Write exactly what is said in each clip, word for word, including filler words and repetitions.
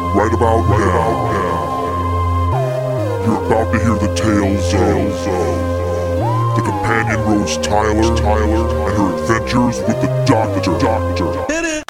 right about right now, you're about to hear the tales of the companion Rose Tyler, Tyler and her adventures with the Doctor. Doctor. Hit it!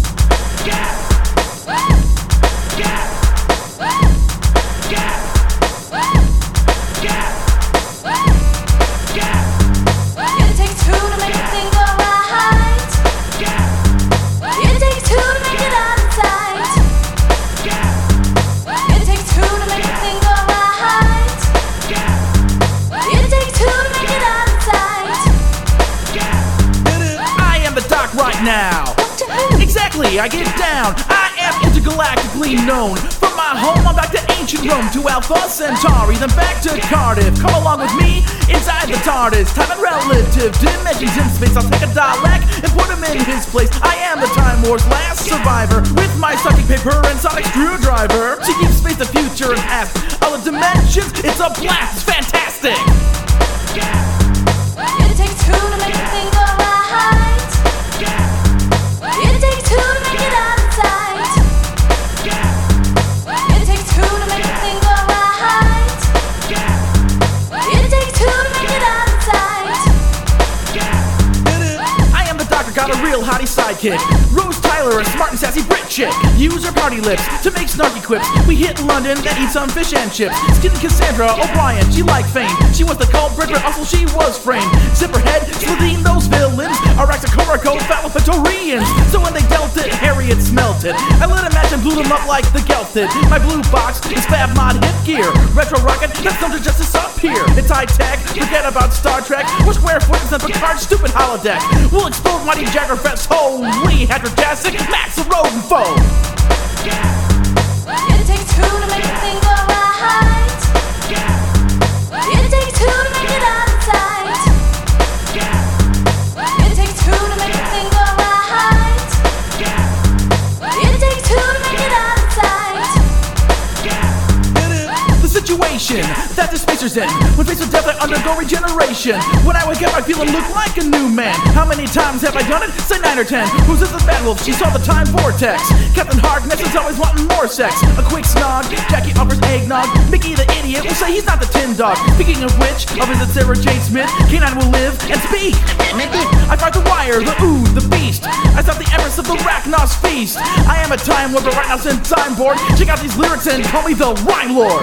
Right now. Exactly, I get down. I am intergalactically known. From my home, I'm back to ancient Rome, to Alpha Centauri, then back to Cardiff. Come along with me inside the TARDIS. Time and relative dimensions in space. I'll take a Dalek and put him in his place. I am the Time War's last survivor, with my sucking paper and sonic screwdriver to keep space the future and past. Other dimensions, it's a blast. It's fantastic. It takes two to make a thing go right. It takes two to make it out of sight. It takes two to make a thing go right. It takes two to make it out of sight. I am the Doctor, got a real hottie sidekick. Rose Tyler, a smart and sassy Brit chick. Use her party lips to make snarky quips. We hit London and eat some fish and chips. Skin Cassandra O'Brien, she liked fame. She was the culprit, but also she was framed. Zipperhead, slithing those villains. Araxacorico, Fallopitorians. So when they dealt it, Harriet smelt it. I lit a match and blew them up like the Gelted. My blue box is Fab Mod hip gear. Retro rocket, that's something justice up here. It's high tech, forget about Star Trek. We're square footage and Picard's stupid holodeck. We'll explode Mighty Jaggerfest, holy Hadrojassic, Max a rodent foe. It takes two to make a thing go right. It takes two to make it out of sight. It takes two to make a thing go right. It takes two to make it out of sight. The situation that the spacers in, when faced with death I undergo regeneration. When I wake up I feel and look like a new man. How many times have I done it? Say nine or ten. Who's is the bad wolf? She saw the time vortex. Captain Harkness is always wanting more sex. A quick snog, Jackie offers eggnog. Mickey the idiot will say he's not the tin dog. Speaking of which, I'll visit Sarah Jane Smith. K nine will live and speak. I fight the wire, the ooze, the beast. I stop the Empress of the Rachnos feast. I am a time warper right now since I'm bored. Check out these lyrics and call me the Rhyme Lord.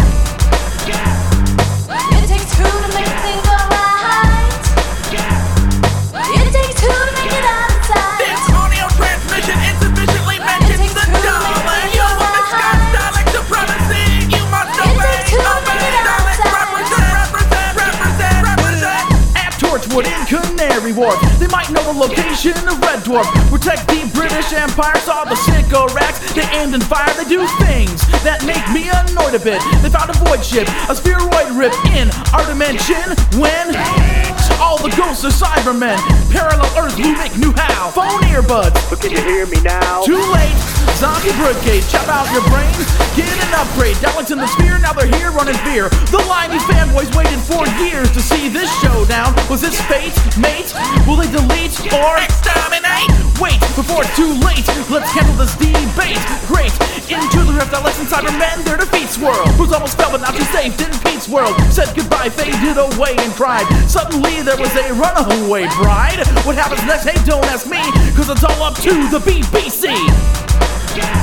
It takes two to make a thing go right. It takes two to make it out of sight. This audio transmission insufficiently mentions the Dalek. You want the Scots Dalek supremacy. You must obey, obey, Dalek. Represent, represent, represent, represent. At Torchwood in Canary Wharf, they might know the location of Red Dwarf. Protect the British Empire, saw the Sycorax. They aimed and fired, they do things that make me annoyed a bit. They found a void ship, a spheroid rip in our dimension. When all the ghosts are Cybermen, parallel Earth, Lumic knew how. Phone earbuds, But can you hear me now? too late. Zombie Brookgate, chop out your brain, get an upgrade. Daleks in the sphere, now they're here running fear. The limey fanboys waited for years to see this showdown. Was this fate, mate? Will they delete or exterminate? Wait, before it's too late, let's handle this debate. Great, into the rift, Daleks and Cybermen, their defeat swirl. Who's almost fell but now she's safe in Pete's world. Said goodbye, faded away and cried. Suddenly there was a runaway bride. What happens next? Hey, don't ask me, cause it's all up to the B B C.